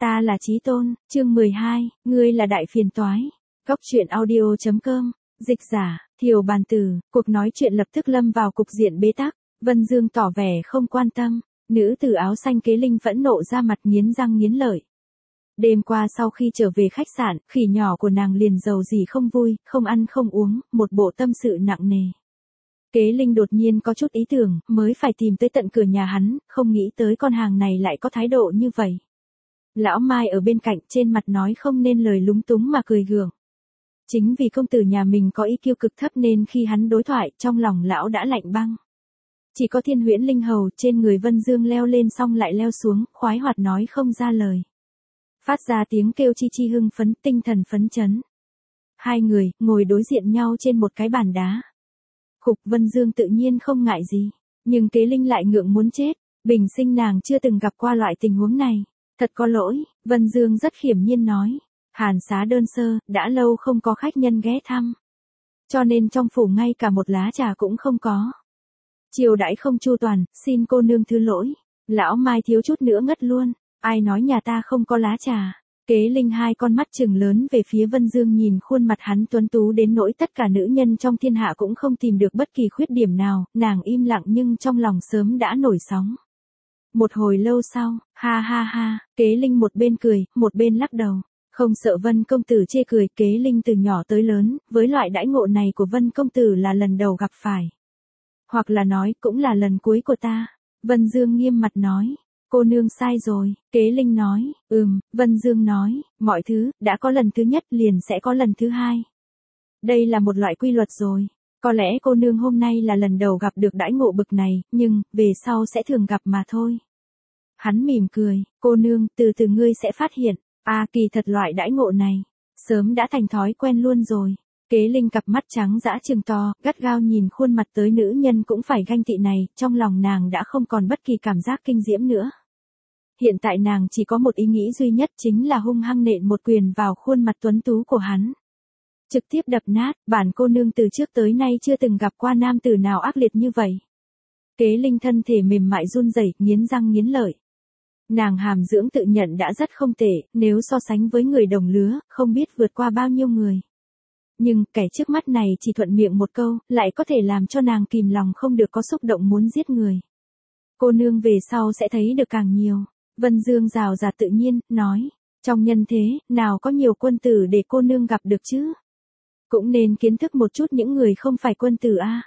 Ta là Chí Tôn, chương 12, ngươi là đại phiền toái. Góc truyện audio.com, dịch giả, Thiều Bàn Tử, cuộc nói chuyện lập tức lâm vào cục diện bế tắc, Vân Dương tỏ vẻ không quan tâm, nữ tử áo xanh Kế Linh phẫn nộ ra mặt nghiến răng nghiến lợi. Đêm qua sau khi trở về khách sạn, khỉ nhỏ của nàng liền giàu gì không vui, không ăn không uống, một bộ tâm sự nặng nề. Kế Linh đột nhiên có chút ý tưởng, mới phải tìm tới tận cửa nhà hắn, không nghĩ tới con hàng này lại có thái độ như vậy. Lão Mai ở bên cạnh trên mặt nói không nên lời lúng túng mà cười gượng. Chính vì công tử nhà mình có IQ cực thấp nên khi hắn đối thoại trong lòng lão đã lạnh băng. Chỉ có Thiên Huyễn Linh Hầu trên người Vân Dương leo lên xong lại leo xuống, khoái hoạt nói không ra lời. Phát ra tiếng kêu chi chi hưng phấn, tinh thần phấn chấn. Hai người ngồi đối diện nhau trên một cái bàn đá. Khục Vân Dương tự nhiên không ngại gì, nhưng Kế Linh lại ngượng muốn chết, bình sinh nàng chưa từng gặp qua loại tình huống này. Thật có lỗi, Vân Dương rất khiểm nhiên nói. Hàn xá đơn sơ, đã lâu không có khách nhân ghé thăm. Cho nên trong phủ ngay cả một lá trà cũng không có. Chiều đãi không chu toàn, xin cô nương thứ lỗi. Lão Mai thiếu chút nữa ngất luôn. Ai nói nhà ta không có lá trà. Kế Linh hai con mắt trừng lớn về phía Vân Dương nhìn khuôn mặt hắn tuấn tú đến nỗi tất cả nữ nhân trong thiên hạ cũng không tìm được bất kỳ khuyết điểm nào. Nàng im lặng nhưng trong lòng sớm đã nổi sóng. Một hồi lâu sau, ha ha ha, Kế Linh một bên cười, một bên lắc đầu. Không sợ Vân công tử chê cười, Kế Linh từ nhỏ tới lớn, với loại đãi ngộ này của Vân công tử là lần đầu gặp phải. Hoặc là nói, cũng là lần cuối của ta. Vân Dương nghiêm mặt nói, cô nương sai rồi, Kế Linh nói, Vân Dương nói, mọi thứ, đã có lần thứ nhất liền sẽ có lần thứ hai. Đây là một loại quy luật rồi. Có lẽ cô nương hôm nay là lần đầu gặp được đãi ngộ bực này, nhưng, về sau sẽ thường gặp mà thôi. Hắn mỉm cười, cô nương, từ từ ngươi sẽ phát hiện, kỳ thật loại đãi ngộ này, sớm đã thành thói quen luôn rồi. Kế Linh cặp mắt trắng dã trừng to, gắt gao nhìn khuôn mặt tới nữ nhân cũng phải ganh tị này, trong lòng nàng đã không còn bất kỳ cảm giác kinh diễm nữa. Hiện tại nàng chỉ có một ý nghĩ duy nhất chính là hung hăng nện một quyền vào khuôn mặt tuấn tú của hắn. Trực tiếp đập nát, bản cô nương từ trước tới nay chưa từng gặp qua nam tử nào ác liệt như vậy. Kế Linh thân thể mềm mại run rẩy, nghiến răng nghiến lợi. Nàng hàm dưỡng tự nhận đã rất không tệ, nếu so sánh với người đồng lứa, không biết vượt qua bao nhiêu người. Nhưng, kẻ trước mắt này chỉ thuận miệng một câu, lại có thể làm cho nàng kìm lòng không được có xúc động muốn giết người. Cô nương về sau sẽ thấy được càng nhiều. Vân Dương rào rạt tự nhiên, nói. Trong nhân thế, nào có nhiều quân tử để cô nương gặp được chứ? Cũng nên kiến thức một chút những người không phải quân tử a.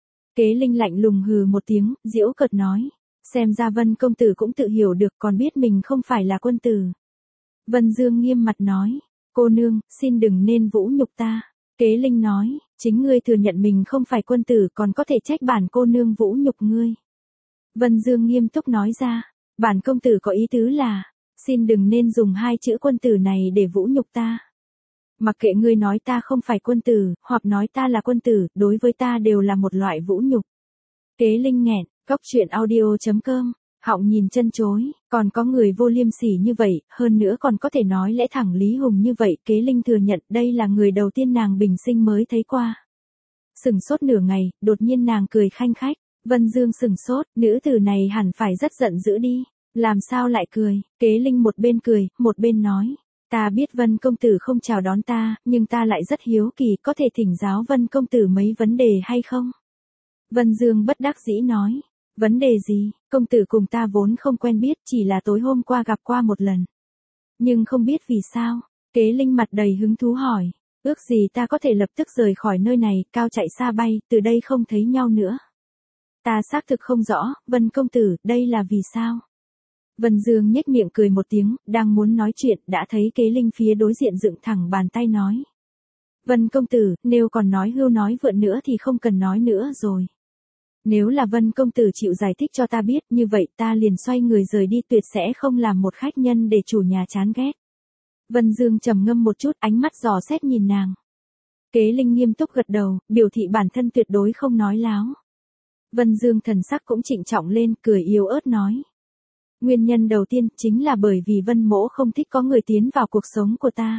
Kế Linh lạnh lùng hừ một tiếng, giễu cợt nói. Xem ra Vân công tử cũng tự hiểu được còn biết mình không phải là quân tử. Vân Dương nghiêm mặt nói. Cô nương, xin đừng nên vũ nhục ta. Kế Linh nói, chính ngươi thừa nhận mình không phải quân tử còn có thể trách bản cô nương vũ nhục ngươi. Vân Dương nghiêm túc nói ra, bản công tử có ý tứ là, xin đừng nên dùng hai chữ quân tử này để vũ nhục ta. Mặc kệ ngươi nói ta không phải quân tử, hoặc nói ta là quân tử, đối với ta đều là một loại vũ nhục. Kế Linh nghẹn, góc truyện audio.com, họng nhìn chân chối, còn có người vô liêm sỉ như vậy, hơn nữa còn có thể nói lẽ thẳng lý hùng như vậy. Kế Linh thừa nhận đây là người đầu tiên nàng bình sinh mới thấy qua. Sửng sốt nửa ngày, đột nhiên nàng cười khanh khách. Vân Dương sửng sốt, nữ tử này hẳn phải rất giận dữ đi. Làm sao lại cười? Kế Linh một bên cười, một bên nói. Ta biết Vân công tử không chào đón ta, nhưng ta lại rất hiếu kỳ, có thể thỉnh giáo Vân công tử mấy vấn đề hay không? Vân Dương bất đắc dĩ nói. Vấn đề gì? Công tử cùng ta vốn không quen biết, chỉ là tối hôm qua gặp qua một lần. Nhưng không biết vì sao? Kế Linh mặt đầy hứng thú hỏi. Ước gì ta có thể lập tức rời khỏi nơi này, cao chạy xa bay, từ đây không thấy nhau nữa. Ta xác thực không rõ, Vân công tử, đây là vì sao? Vân Dương nhếch miệng cười một tiếng, đang muốn nói chuyện, đã thấy Kế Linh phía đối diện dựng thẳng bàn tay nói. Vân công tử, nếu còn nói hưu nói vượn nữa thì không cần nói nữa rồi. Nếu là Vân công tử chịu giải thích cho ta biết, như vậy ta liền xoay người rời đi, tuyệt sẽ không làm một khách nhân để chủ nhà chán ghét. Vân Dương trầm ngâm một chút, ánh mắt dò xét nhìn nàng. Kế Linh nghiêm túc gật đầu, biểu thị bản thân tuyệt đối không nói láo. Vân Dương thần sắc cũng trịnh trọng lên, cười yếu ớt nói. Nguyên nhân đầu tiên chính là bởi vì Vân mỗ không thích có người tiến vào cuộc sống của ta.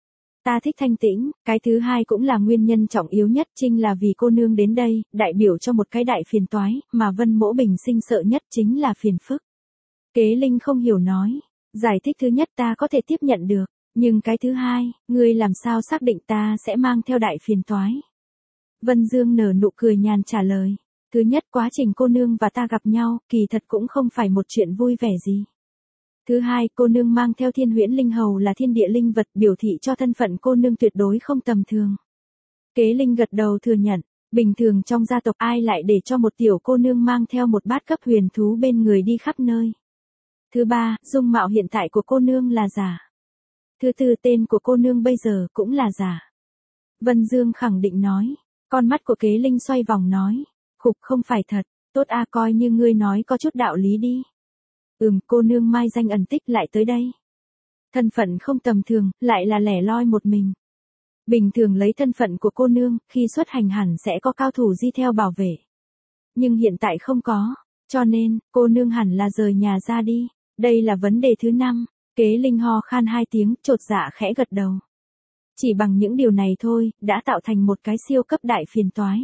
Ta thích thanh tĩnh, cái thứ hai cũng là nguyên nhân trọng yếu nhất, chính là vì cô nương đến đây, đại biểu cho một cái đại phiền toái, mà Vân mỗ bình sinh sợ nhất chính là phiền phức. Kế Linh không hiểu nói, Giải thích thứ nhất ta có thể tiếp nhận được, nhưng cái thứ hai, ngươi làm sao xác định ta sẽ mang theo đại phiền toái? Vân Dương nở nụ cười nhàn trả lời. Thứ nhất, quá trình cô nương và ta gặp nhau, kỳ thật cũng không phải một chuyện vui vẻ gì. Thứ hai, cô nương mang theo Thiên Huyễn Linh Hầu là thiên địa linh vật, biểu thị cho thân phận cô nương tuyệt đối không tầm thường. Kế Linh gật đầu thừa nhận, bình thường trong gia tộc ai lại để cho một tiểu cô nương mang theo một bát cấp huyền thú bên người đi khắp nơi. Thứ ba, dung mạo hiện tại của cô nương là giả. Thứ tư, tên của cô nương bây giờ cũng là giả. Vân Dương khẳng định nói, con mắt của Kế Linh xoay vòng nói, khục không phải thật, tốt a coi như ngươi nói có chút đạo lý đi. Cô nương mai danh ẩn tích lại tới đây. Thân phận không tầm thường, lại là lẻ loi một mình. Bình thường lấy thân phận của cô nương, khi xuất hành hẳn sẽ có cao thủ đi theo bảo vệ. Nhưng hiện tại không có, cho nên, cô nương hẳn là rời nhà ra đi. Đây là vấn đề thứ 5. Kế Linh ho khan 2 tiếng, chột dạ khẽ gật đầu. Chỉ bằng những điều này thôi, đã tạo thành một cái siêu cấp đại phiền toái.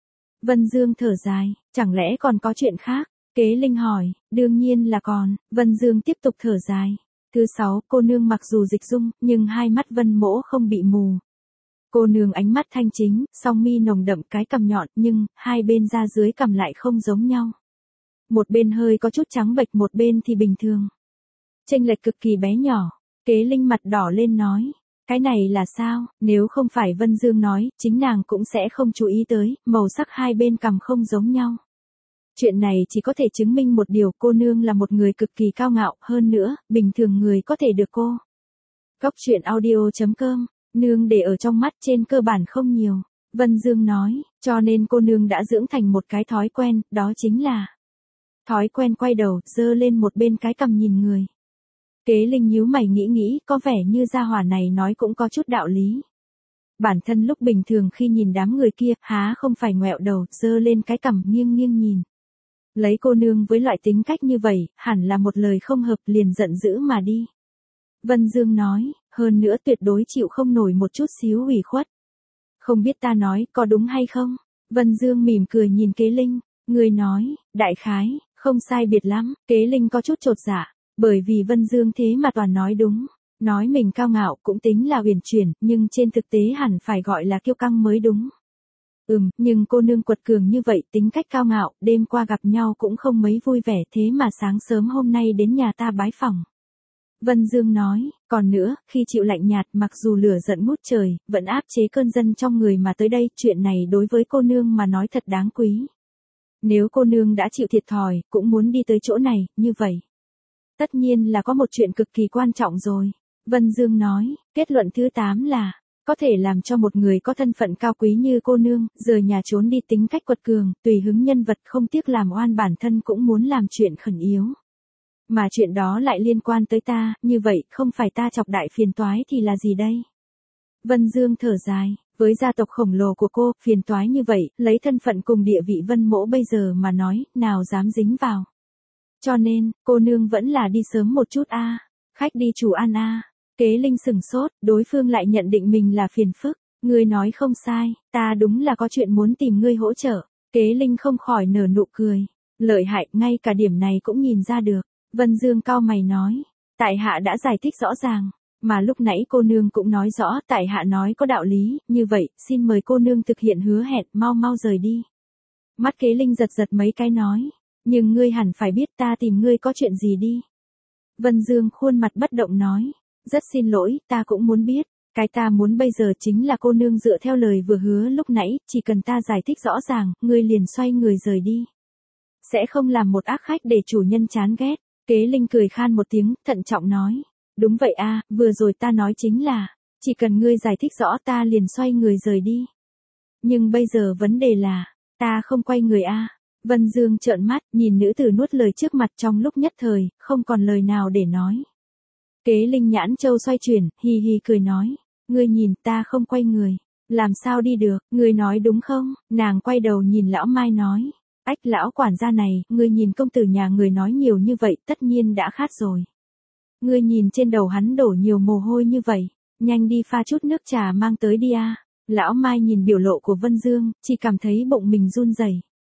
Vân Dương thở dài, chẳng lẽ còn có chuyện khác? Kế Linh hỏi, đương nhiên là còn. Vân Dương tiếp tục thở dài. Thứ 6, cô nương mặc dù dịch dung, nhưng hai mắt Vân Mỗ không bị mù. Cô nương ánh mắt thanh chính, song mi nồng đậm, cái cằm nhọn, nhưng hai bên da dưới cằm lại không giống nhau. Một bên hơi có chút trắng bệch, một bên thì bình thường. Chênh lệch cực kỳ bé nhỏ. Kế Linh mặt đỏ lên nói, cái này là sao? Nếu không phải Vân Dương nói, chính nàng cũng sẽ không chú ý tới, màu sắc hai bên cằm không giống nhau. Chuyện này chỉ có thể chứng minh một điều, cô nương là một người cực kỳ cao ngạo, hơn nữa, bình thường người có thể được cô. Góc truyện audio.com, nương để ở trong mắt trên cơ bản không nhiều. Vân Dương nói, cho nên cô nương đã dưỡng thành một cái thói quen, đó chính là thói quen quay đầu, giơ lên một bên cái cằm nhìn người. Kế Linh nhíu mày nghĩ, có vẻ như gia hỏa này nói cũng có chút đạo lý. Bản thân lúc bình thường khi nhìn đám người kia, há không phải ngoẹo đầu, giơ lên cái cằm nghiêng nhìn. Lấy cô nương với loại tính cách như vậy, hẳn là một lời không hợp liền giận dữ mà đi. Vân Dương nói, hơn nữa tuyệt đối chịu không nổi một chút xíu ủy khuất. Không biết ta nói có đúng hay không? Vân Dương mỉm cười nhìn Kế Linh, người nói, đại khái, không sai biệt lắm. Kế Linh có chút chột dạ, bởi vì Vân Dương thế mà toàn nói đúng. Nói mình cao ngạo cũng tính là huyền chuyển, nhưng trên thực tế hẳn phải gọi là kiêu căng mới đúng. Nhưng cô nương quật cường như vậy, tính cách cao ngạo, đêm qua gặp nhau cũng không mấy vui vẻ, thế mà sáng sớm hôm nay đến nhà ta bái phỏng. Vân Dương nói, còn nữa, khi chịu lạnh nhạt, mặc dù lửa giận ngút trời, vẫn áp chế cơn dân trong người mà tới đây, chuyện này đối với cô nương mà nói thật đáng quý. Nếu cô nương đã chịu thiệt thòi, cũng muốn đi tới chỗ này, như vậy. Tất nhiên là có một chuyện cực kỳ quan trọng rồi. Vân Dương nói, kết luận thứ 8 là, có thể làm cho một người có thân phận cao quý như cô nương, rời nhà trốn đi, tính cách quật cường, tùy hứng nhân vật, không tiếc làm oan bản thân cũng muốn làm chuyện khẩn yếu. Mà chuyện đó lại liên quan tới ta, như vậy, không phải ta chọc đại phiền toái thì là gì đây? Vân Dương thở dài, với gia tộc khổng lồ của cô, phiền toái như vậy, lấy thân phận cùng địa vị Vân Mỗ bây giờ mà nói, nào dám dính vào. Cho nên, cô nương vẫn là đi sớm một chút a. Khách đi chủ ăn a. Kế Linh sừng sốt, đối phương lại nhận định mình là phiền phức. Ngươi nói không sai, ta đúng là có chuyện muốn tìm ngươi hỗ trợ. Kế Linh không khỏi nở nụ cười. Lợi hại, ngay cả điểm này cũng nhìn ra được. Vân Dương cau mày nói, tại hạ đã giải thích rõ ràng. Mà lúc nãy cô nương cũng nói rõ, tại hạ nói có đạo lý, như vậy, xin mời cô nương thực hiện hứa hẹn, mau rời đi. Mắt Kế Linh giật mấy cái nói, nhưng ngươi hẳn phải biết ta tìm ngươi có chuyện gì đi. Vân Dương khuôn mặt bất động nói, rất xin lỗi, ta cũng muốn biết, cái ta muốn bây giờ chính là cô nương dựa theo lời vừa hứa lúc nãy, chỉ cần ta giải thích rõ ràng, ngươi liền xoay người rời đi. Sẽ không làm một ác khách để chủ nhân chán ghét. Kế Linh cười khan một tiếng, thận trọng nói, đúng vậy a, vừa rồi ta nói chính là, chỉ cần ngươi giải thích rõ ta liền xoay người rời đi. Nhưng bây giờ vấn đề là, ta không quay người a. Vân Dương trợn mắt, nhìn nữ tử nuốt lời trước mặt, trong lúc nhất thời, không còn lời nào để nói. Kế Linh nhãn châu xoay chuyển, hi cười nói, ngươi nhìn ta không quay người, làm sao đi được, ngươi nói đúng không? Nàng quay đầu nhìn lão Mai nói, ách lão quản gia này, ngươi nhìn công tử nhà người nói nhiều như vậy, tất nhiên đã khát rồi. Ngươi nhìn trên đầu hắn đổ nhiều mồ hôi như vậy, nhanh đi pha chút nước trà mang tới đi a. Lão Mai nhìn biểu lộ của Vân Dương, chỉ cảm thấy bụng mình run rẩy.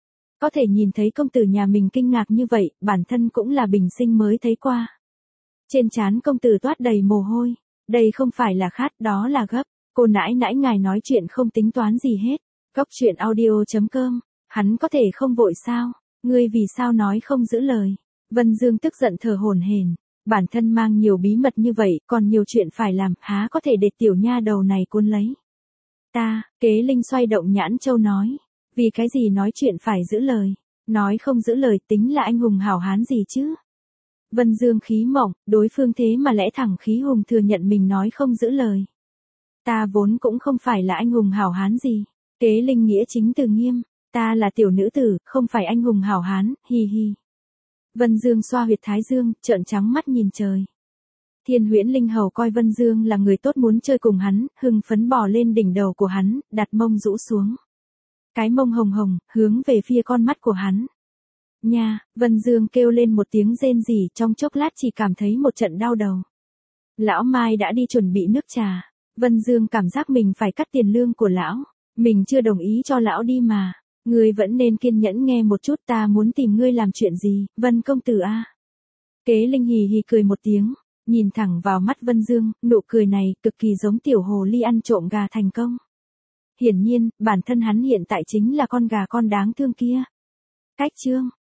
Có thể nhìn thấy công tử nhà mình kinh ngạc như vậy, bản thân cũng là bình sinh mới thấy qua. Trên trán công tử toát đầy mồ hôi. Đây không phải là khát, đó là gấp. Cô nãi nãi ngài nói chuyện không tính toán gì hết. Cốc truyện audio.com. Hắn có thể không vội sao? Ngươi vì sao nói không giữ lời? Vân Dương tức giận thở hổn hển. Bản thân mang nhiều bí mật như vậy, còn nhiều chuyện phải làm, há có thể để tiểu nha đầu này cuốn lấy. Kế Linh xoay động nhãn châu nói. Vì cái gì nói chuyện phải giữ lời? Nói không giữ lời tính là anh hùng hảo hán gì chứ? Vân Dương khí mỏng, đối phương thế mà lẽ thẳng khí hùng thừa nhận mình nói không giữ lời. Ta vốn cũng không phải là anh hùng hảo hán gì. Kế Linh nghĩa chính từ nghiêm. Ta là tiểu nữ tử, không phải anh hùng hảo hán, hi hi. Vân Dương xoa huyệt thái dương, trợn trắng mắt nhìn trời. Thiên Huyễn Linh Hầu coi Vân Dương là người tốt muốn chơi cùng hắn, hưng phấn bò lên đỉnh đầu của hắn, đặt mông rũ xuống. Cái mông hồng hồng, hướng về phía con mắt của hắn. Nha, Vân Dương kêu lên một tiếng rên rỉ, trong chốc lát chỉ cảm thấy một trận đau đầu. Lão Mai đã đi chuẩn bị nước trà. Vân Dương cảm giác mình phải cắt tiền lương của lão. Mình chưa đồng ý cho lão đi mà. Ngươi vẫn nên kiên nhẫn nghe một chút, ta muốn tìm ngươi làm chuyện gì, Vân công tử a. Kế Linh hì hì cười một tiếng, nhìn thẳng vào mắt Vân Dương, nụ cười này cực kỳ giống tiểu hồ ly ăn trộm gà thành công. Hiển nhiên, bản thân hắn hiện tại chính là con gà con đáng thương kia. Cách chương